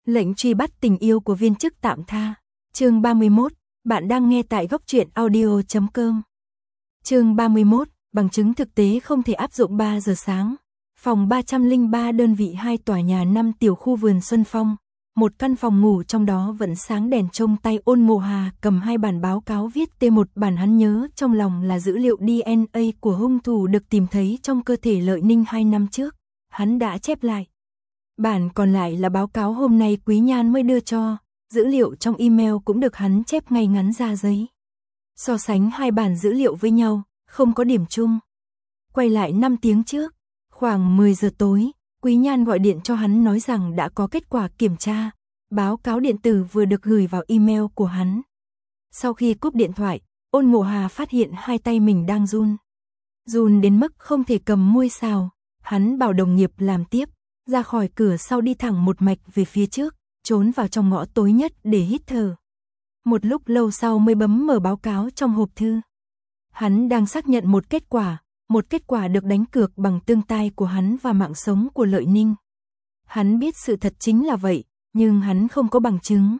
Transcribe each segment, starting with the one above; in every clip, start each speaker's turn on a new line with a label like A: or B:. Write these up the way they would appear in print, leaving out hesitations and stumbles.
A: Lệnh truy bắt tình yêu của viên chức tạm tha. Chương 31, bạn đang nghe tại góc truyện audio.com. Chương 31, bằng chứng thực tế không thể áp dụng. 3 giờ sáng, phòng 303 đơn vị 2 tòa nhà 5 tiểu khu vườn Xuân Phong, một căn phòng ngủ trong đó vẫn sáng đèn. Trong tay Ôn Mộ Hà cầm 2 bản báo cáo viết T1 bản hắn nhớ trong lòng là dữ liệu DNA của hung thủ được tìm thấy trong cơ thể Lợi Ninh 2 năm trước. Hắn đã chép lại. Bản còn lại là báo cáo hôm nay Quý Nhan mới đưa cho, dữ liệu trong email cũng được hắn chép ngay ngắn ra giấy. So sánh 2 bản dữ liệu với nhau, không có điểm chung. Quay lại 5 tiếng trước, khoảng 10 giờ tối, Quý Nhan gọi điện cho hắn nói rằng đã có kết quả kiểm tra, báo cáo điện tử vừa được gửi vào email của hắn. Sau khi cúp điện thoại, Ôn Mộ Hà phát hiện 2 tay mình đang run. Run đến mức không thể cầm muôi xào, hắn bảo đồng nghiệp làm tiếp, ra khỏi cửa sau đi thẳng một mạch về phía trước, trốn vào trong ngõ tối nhất để hít thở. Một lúc lâu sau mới bấm mở báo cáo trong hộp thư. Hắn đang xác nhận một kết quả được đánh cược bằng tương tai của hắn và mạng sống của Lợi Ninh. Hắn biết sự thật chính là vậy, nhưng hắn không có bằng chứng.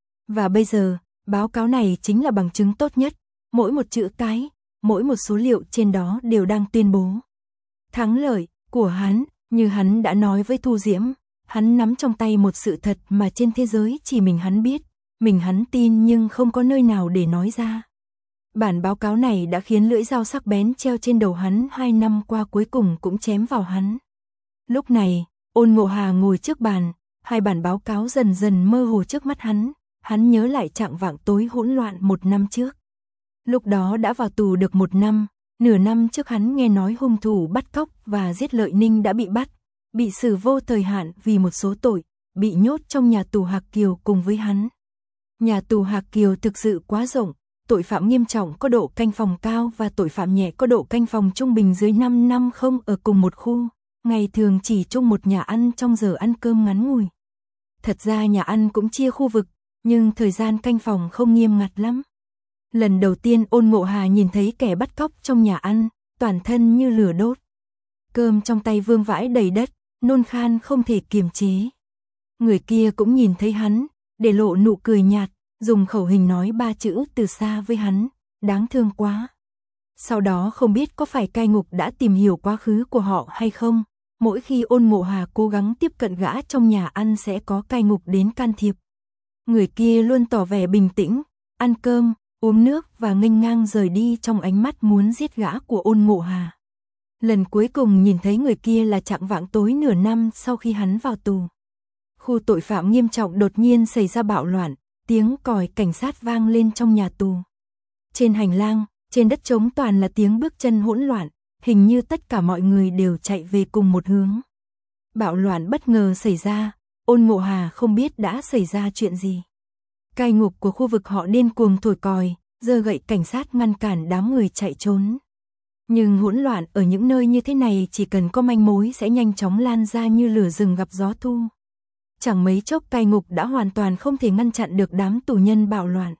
A: Và bây giờ, báo cáo này chính là bằng chứng tốt nhất, mỗi một chữ cái, mỗi một số liệu trên đó đều đang tuyên bố thắng lợi của hắn. Như hắn đã nói với Thu Diễm, hắn nắm trong tay một sự thật mà trên thế giới chỉ mình hắn biết, mình hắn tin nhưng không có nơi nào để nói ra. Bản báo cáo này đã khiến lưỡi dao sắc bén treo trên đầu hắn 2 năm qua cuối cùng cũng chém vào hắn. Lúc này, Ôn Mộ Hà ngồi trước bàn, 2 bản báo cáo dần dần mơ hồ trước mắt hắn nhớ lại trạng vạng tối hỗn loạn 1 năm trước. Lúc đó đã vào tù được 1 năm. Nửa năm trước hắn nghe nói hung thủ bắt cóc và giết Lợi Ninh đã bị bắt, bị xử vô thời hạn vì một số tội, bị nhốt trong nhà tù Hạc Kiều cùng với hắn. Nhà tù Hạc Kiều thực sự quá rộng, tội phạm nghiêm trọng có độ canh phòng cao và tội phạm nhẹ có độ canh phòng trung bình dưới 5 năm không ở cùng một khu, ngày thường chỉ chung một nhà ăn trong giờ ăn cơm ngắn ngủi. Thật ra nhà ăn cũng chia khu vực, nhưng thời gian canh phòng không nghiêm ngặt lắm. Lần đầu tiên Ôn Mộ Hà nhìn thấy kẻ bắt cóc trong nhà ăn, toàn thân như lửa đốt. Cơm trong tay vương vãi đầy đất, nôn khan không thể kiềm chế. Người kia cũng nhìn thấy hắn, để lộ nụ cười nhạt, dùng khẩu hình nói 3 chữ từ xa với hắn, đáng thương quá. Sau đó không biết có phải cai ngục đã tìm hiểu quá khứ của họ hay không, mỗi khi Ôn Mộ Hà cố gắng tiếp cận gã trong nhà ăn sẽ có cai ngục đến can thiệp. Người kia luôn tỏ vẻ bình tĩnh, ăn cơm, uống nước và nghênh ngang rời đi trong ánh mắt muốn giết gã của Ôn Mộ Hà. Lần cuối cùng nhìn thấy người kia là chạng vạng tối nửa năm sau khi hắn vào tù. Khu tội phạm nghiêm trọng đột nhiên xảy ra bạo loạn, tiếng còi cảnh sát vang lên trong nhà tù. Trên hành lang, trên đất trống toàn là tiếng bước chân hỗn loạn, hình như tất cả mọi người đều chạy về cùng một hướng. Bạo loạn bất ngờ xảy ra, Ôn Mộ Hà không biết đã xảy ra chuyện gì. Cai ngục của khu vực họ điên cuồng thổi còi, giơ gậy cảnh sát ngăn cản đám người chạy trốn. Nhưng hỗn loạn ở những nơi như thế này chỉ cần có manh mối sẽ nhanh chóng lan ra như lửa rừng gặp gió thu. Chẳng mấy chốc cai ngục đã hoàn toàn không thể ngăn chặn được đám tù nhân bạo loạn.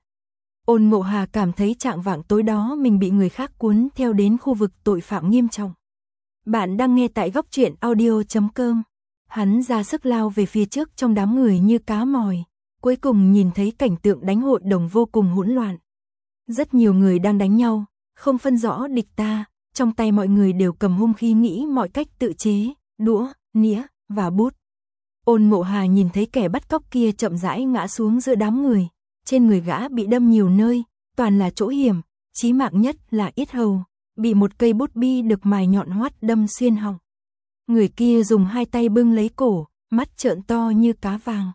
A: Ôn Mộ Hà cảm thấy trạng vạng tối đó mình bị người khác cuốn theo đến khu vực tội phạm nghiêm trọng. Bạn đang nghe tại góc truyện audio.com. Hắn ra sức lao về phía trước trong đám người như cá mòi. Cuối cùng nhìn thấy cảnh tượng đánh hội đồng vô cùng hỗn loạn. Rất nhiều người đang đánh nhau, không phân rõ địch ta, trong tay mọi người đều cầm hung khí nghĩ mọi cách tự chế, đũa, nĩa và bút. Ôn Mộ Hà nhìn thấy kẻ bắt cóc kia chậm rãi ngã xuống giữa đám người, trên người gã bị đâm nhiều nơi, toàn là chỗ hiểm, chí mạng nhất là yết hầu, bị một cây bút bi được mài nhọn hoắt đâm xuyên họng. Người kia dùng 2 tay bưng lấy cổ, mắt trợn to như cá vàng.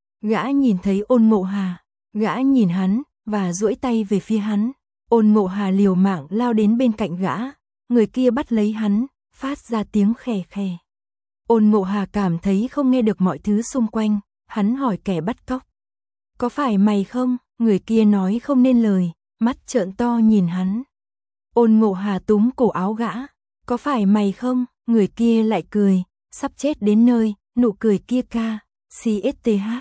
A: Gã nhìn thấy Ôn Mộ Hà, gã nhìn hắn, và duỗi tay về phía hắn. Ôn Mộ Hà liều mạng lao đến bên cạnh gã, người kia bắt lấy hắn, phát ra tiếng khè khè. Ôn Mộ Hà cảm thấy không nghe được mọi thứ xung quanh, hắn hỏi kẻ bắt cóc. Có phải mày không? Người kia nói không nên lời, mắt trợn to nhìn hắn. Ôn Mộ Hà túm cổ áo gã. Có phải mày không? Người kia lại cười, sắp chết đến nơi, nụ cười kia ca, CSTH.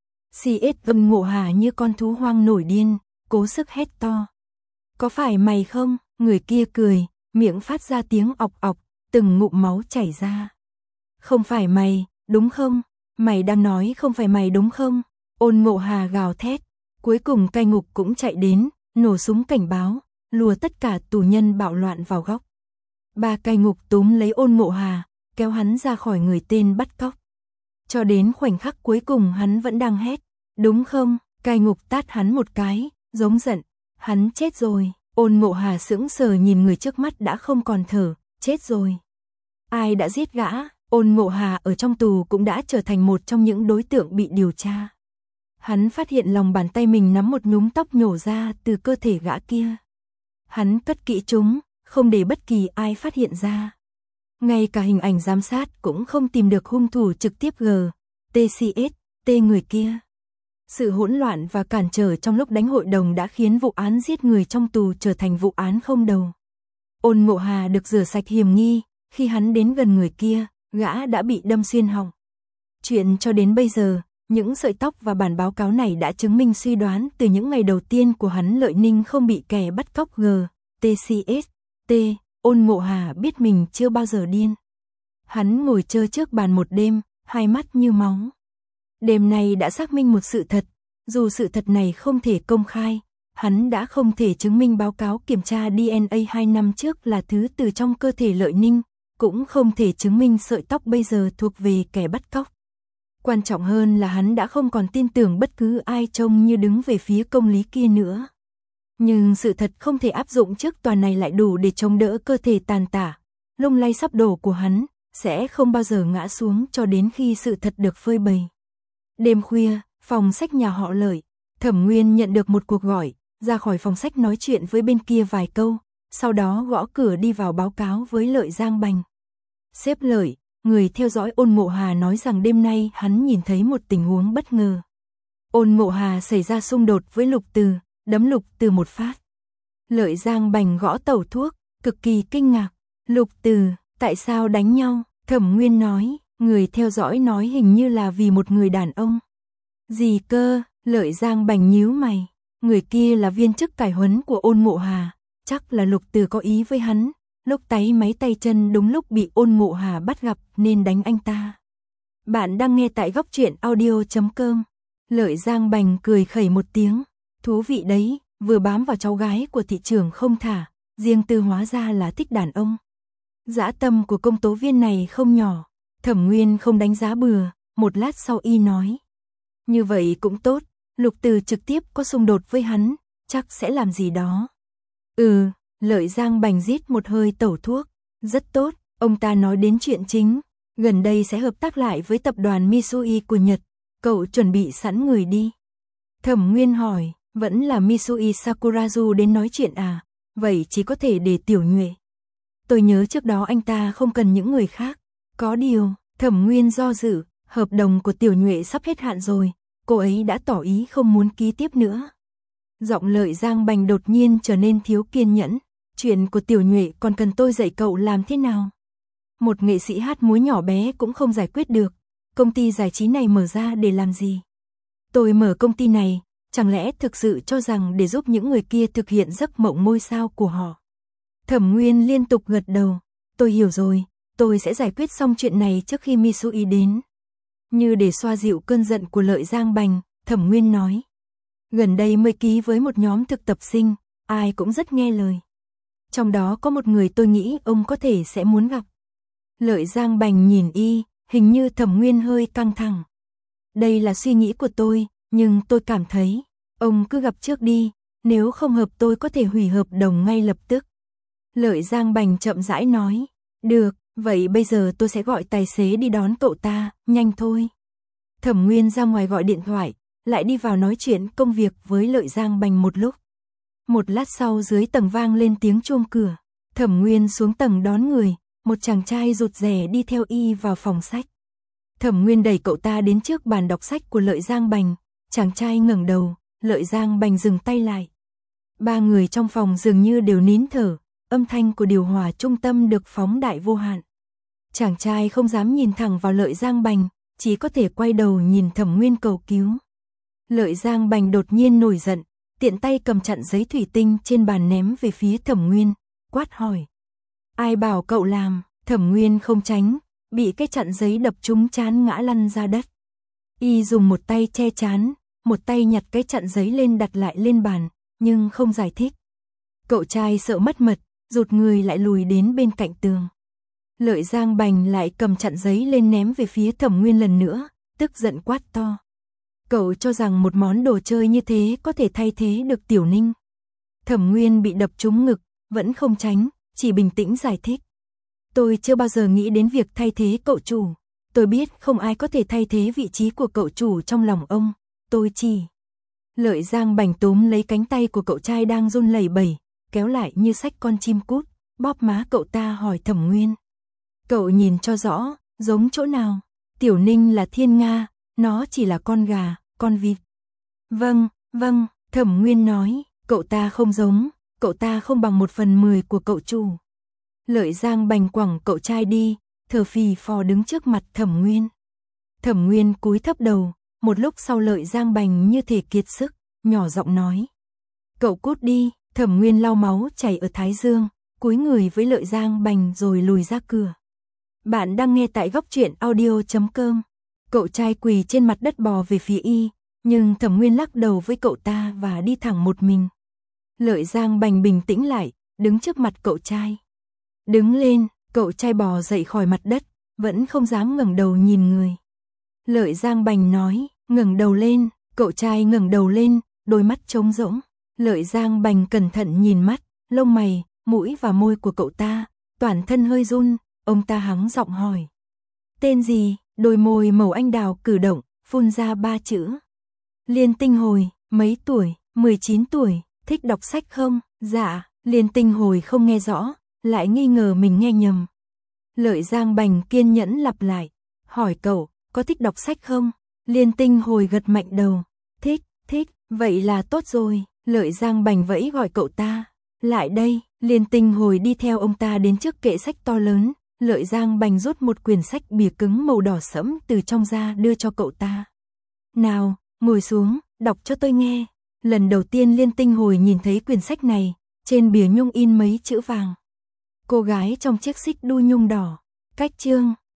A: CS Ôn Mộ Hà như con thú hoang nổi điên, cố sức hét to. Có phải mày không? Người kia cười, miệng phát ra tiếng ọc ọc, từng ngụm máu chảy ra. Không phải mày, đúng không? Mày đang nói không phải mày đúng không? Ôn Mộ Hà gào thét. Cuối cùng cai ngục cũng chạy đến, nổ súng cảnh báo, lùa tất cả tù nhân bạo loạn vào góc. Ba cai ngục túm lấy Ôn Mộ Hà, kéo hắn ra khỏi người tên bắt cóc. Cho đến khoảnh khắc cuối cùng hắn vẫn đang hét, đúng không? Cai ngục tát hắn một cái, giống giận, hắn chết rồi. Ôn Mộ Hà sững sờ nhìn người trước mắt đã không còn thở, chết rồi. Ai đã giết gã? Ôn Mộ Hà ở trong tù cũng đã trở thành một trong những đối tượng bị điều tra. Hắn phát hiện lòng bàn tay mình nắm một nhúm tóc nhổ ra từ cơ thể gã kia. Hắn cất kỹ chúng, không để bất kỳ ai phát hiện ra. Ngay cả hình ảnh giám sát cũng không tìm được hung thủ trực tiếp TCS người kia. Sự hỗn loạn và cản trở trong lúc đánh hội đồng đã khiến vụ án giết người trong tù trở thành vụ án không đầu. Ôn Mộ Hà được rửa sạch hiểm nghi, khi hắn đến gần người kia, gã đã bị đâm xuyên họng. Chuyện cho đến bây giờ, những sợi tóc và bản báo cáo này đã chứng minh suy đoán từ những ngày đầu tiên của hắn Lợi Ninh không bị kẻ bắt cóc TCS. Ôn Mộ Hà biết mình chưa bao giờ điên. Hắn ngồi chơi trước bàn một đêm, hai mắt như máu. Đêm này đã xác minh một sự thật, dù sự thật này không thể công khai, hắn đã không thể chứng minh báo cáo kiểm tra DNA 2 năm trước là thứ từ trong cơ thể Lợi Ninh, cũng không thể chứng minh sợi tóc bây giờ thuộc về kẻ bắt cóc. Quan trọng hơn là hắn đã không còn tin tưởng bất cứ ai trông như đứng về phía công lý kia nữa. Nhưng sự thật không thể áp dụng trước tòa này lại đủ để chống đỡ cơ thể tàn tả, lung lay sắp đổ của hắn, sẽ không bao giờ ngã xuống cho đến khi sự thật được phơi bày. Đêm khuya, phòng sách nhà họ Lợi, Thẩm Nguyên nhận được một cuộc gọi, ra khỏi phòng sách nói chuyện với bên kia vài câu, sau đó gõ cửa đi vào báo cáo với Lợi Giang Bành. Sếp Lợi, người theo dõi Ôn Mộ Hà nói rằng đêm nay hắn nhìn thấy một tình huống bất ngờ. Ôn Mộ Hà xảy ra xung đột với Lục Từ, đấm Lục Từ một phát. Lợi Giang Bành gõ tẩu thuốc, cực kỳ kinh ngạc. Lục Từ, tại sao đánh nhau? Thẩm Nguyên nói, người theo dõi nói hình như là vì một người đàn ông. Gì cơ? Lợi Giang Bành nhíu mày. Người kia là viên chức cải huấn của Ôn Mộ Hà, chắc là Lục Từ có ý với hắn. Lúc táy máy tay chân đúng lúc bị Ôn Mộ Hà bắt gặp nên đánh anh ta. Bạn đang nghe tại góc truyện audio.com. Lợi Giang Bành cười khẩy một tiếng. Thú vị đấy, vừa bám vào cháu gái của thị trưởng không thả, riêng tư hóa ra là thích đàn ông. Dã tâm của công tố viên này không nhỏ. Thẩm Nguyên không đánh giá bừa, một lát sau y nói. Như vậy cũng tốt, Lục Từ trực tiếp có xung đột với hắn, chắc sẽ làm gì đó. Lợi Giang Bành rít một hơi tẩu thuốc. Rất tốt, ông ta nói đến chuyện chính. Gần đây sẽ hợp tác lại với tập đoàn Mitsui của Nhật. Cậu chuẩn bị sẵn người đi. Thẩm Nguyên hỏi, vẫn là Mitsui Sakurazu đến nói chuyện à? Vậy chỉ có thể để Tiểu Nhuệ. Tôi nhớ trước đó anh ta không cần những người khác. Có điều, Thẩm Nguyên do dự, hợp đồng của Tiểu Nhuệ sắp hết hạn rồi. Cô ấy đã tỏ ý không muốn ký tiếp nữa. Giọng Lợi Giang Bành đột nhiên trở nên thiếu kiên nhẫn. Chuyện của Tiểu Nhuệ còn cần tôi dạy cậu làm thế nào? Một nghệ sĩ hát múa nhỏ bé cũng không giải quyết được. Công ty giải trí này mở ra để làm gì? Tôi mở công ty này, chẳng lẽ thực sự cho rằng để giúp những người kia thực hiện giấc mộng ngôi sao của họ? Thẩm Nguyên liên tục gật đầu. Tôi hiểu rồi, tôi sẽ giải quyết xong chuyện này trước khi Mitsui đến. Như để xoa dịu cơn giận của Lợi Giang Bành, Thẩm Nguyên nói. Gần đây mới ký với một nhóm thực tập sinh, ai cũng rất nghe lời. Trong đó có một người tôi nghĩ ông có thể sẽ muốn gặp. Lợi Giang Bành nhìn y, hình như Thẩm Nguyên hơi căng thẳng. Đây là suy nghĩ của tôi, nhưng tôi cảm thấy, ông cứ gặp trước đi, nếu không hợp tôi có thể hủy hợp đồng ngay lập tức. Lợi Giang Bành chậm rãi nói, được, vậy bây giờ tôi sẽ gọi tài xế đi đón cậu ta, nhanh thôi. Thẩm Nguyên ra ngoài gọi điện thoại, lại đi vào nói chuyện công việc với Lợi Giang Bành một lúc. Một lát sau dưới tầng vang lên tiếng chuông cửa, Thẩm Nguyên xuống tầng đón người, một chàng trai rụt rè đi theo y vào phòng sách. Thẩm Nguyên đẩy cậu ta đến trước bàn đọc sách của Lợi Giang Bành, chàng trai ngẩng đầu, Lợi Giang Bành dừng tay lại. Ba người trong phòng dường như đều nín thở, âm thanh của điều hòa trung tâm được phóng đại vô hạn. Chàng trai không dám nhìn thẳng vào Lợi Giang Bành, chỉ có thể quay đầu nhìn Thẩm Nguyên cầu cứu. Lợi Giang Bành đột nhiên nổi giận, tiện tay cầm chặn giấy thủy tinh trên bàn ném về phía Thẩm Nguyên, quát hỏi. Ai bảo cậu làm? Thẩm Nguyên không tránh, bị cái chặn giấy đập trúng trán ngã lăn ra đất. Y dùng một tay che trán, một tay nhặt cái chặn giấy lên đặt lại lên bàn, nhưng không giải thích. Cậu trai sợ mất mật, rụt người lại lùi đến bên cạnh tường. Lợi Giang Bành lại cầm chặn giấy lên ném về phía Thẩm Nguyên lần nữa, tức giận quát to. Cậu cho rằng một món đồ chơi như thế có thể thay thế được Tiểu Ninh. Thẩm Nguyên bị đập trúng ngực, vẫn không tránh, chỉ bình tĩnh giải thích. Tôi chưa bao giờ nghĩ đến việc thay thế cậu chủ. Tôi biết không ai có thể thay thế vị trí của cậu chủ trong lòng ông. Tôi chỉ... Lợi Giang Bành túm lấy cánh tay của cậu trai đang run lẩy bẩy, kéo lại như xách con chim cút, bóp má cậu ta hỏi Thẩm Nguyên. Cậu nhìn cho rõ, giống chỗ nào? Tiểu Ninh là thiên nga, nó chỉ là con gà, con vịt. Vâng, vâng, Thẩm Nguyên nói, cậu ta không giống, cậu ta không bằng 1/10 của cậu chủ. Lợi Giang Bành quẳng cậu trai đi, thở phì phò đứng trước mặt Thẩm Nguyên. Thẩm Nguyên cúi thấp đầu, một lúc sau Lợi Giang Bành như thể kiệt sức, nhỏ giọng nói. Cậu cút đi, Thẩm Nguyên lau máu chảy ở thái dương, cúi người với Lợi Giang Bành rồi lùi ra cửa. Bạn đang nghe tại góc truyện audio.com. Cậu trai quỳ trên mặt đất bò về phía y, nhưng Thẩm Nguyên lắc đầu với cậu ta và đi thẳng một mình. Lợi Giang Bành bình tĩnh lại, đứng trước mặt cậu trai. Đứng lên, cậu trai bò dậy khỏi mặt đất, vẫn không dám ngẩng đầu nhìn người. Lợi Giang Bành nói, ngẩng đầu lên, cậu trai ngẩng đầu lên, đôi mắt trống rỗng. Lợi Giang Bành cẩn thận nhìn mắt, lông mày, mũi và môi của cậu ta, toàn thân hơi run, ông ta hắng giọng hỏi. Tên gì? Đôi môi màu anh đào cử động, phun ra 3 chữ. Liên Tinh Hồi, mấy tuổi? 19 tuổi, thích đọc sách không? Dạ, Liên Tinh Hồi không nghe rõ, lại nghi ngờ mình nghe nhầm. Lợi Giang Bành kiên nhẫn lặp lại, hỏi cậu, có thích đọc sách không? Liên Tinh Hồi gật mạnh đầu, thích, thích, vậy là tốt rồi. Lợi Giang Bành vẫy gọi cậu ta, lại đây. Liên Tinh Hồi đi theo ông ta đến trước kệ sách to lớn. Lợi Giang Bành rút một quyển sách bìa cứng màu đỏ sẫm từ trong ra đưa cho cậu ta. Nào, ngồi xuống, đọc cho tôi nghe. Lần đầu tiên Liên Tinh Hồi nhìn thấy quyển sách này, trên bìa nhung in mấy chữ vàng. Cô gái trong chiếc xích đu nhung đỏ, cách chương.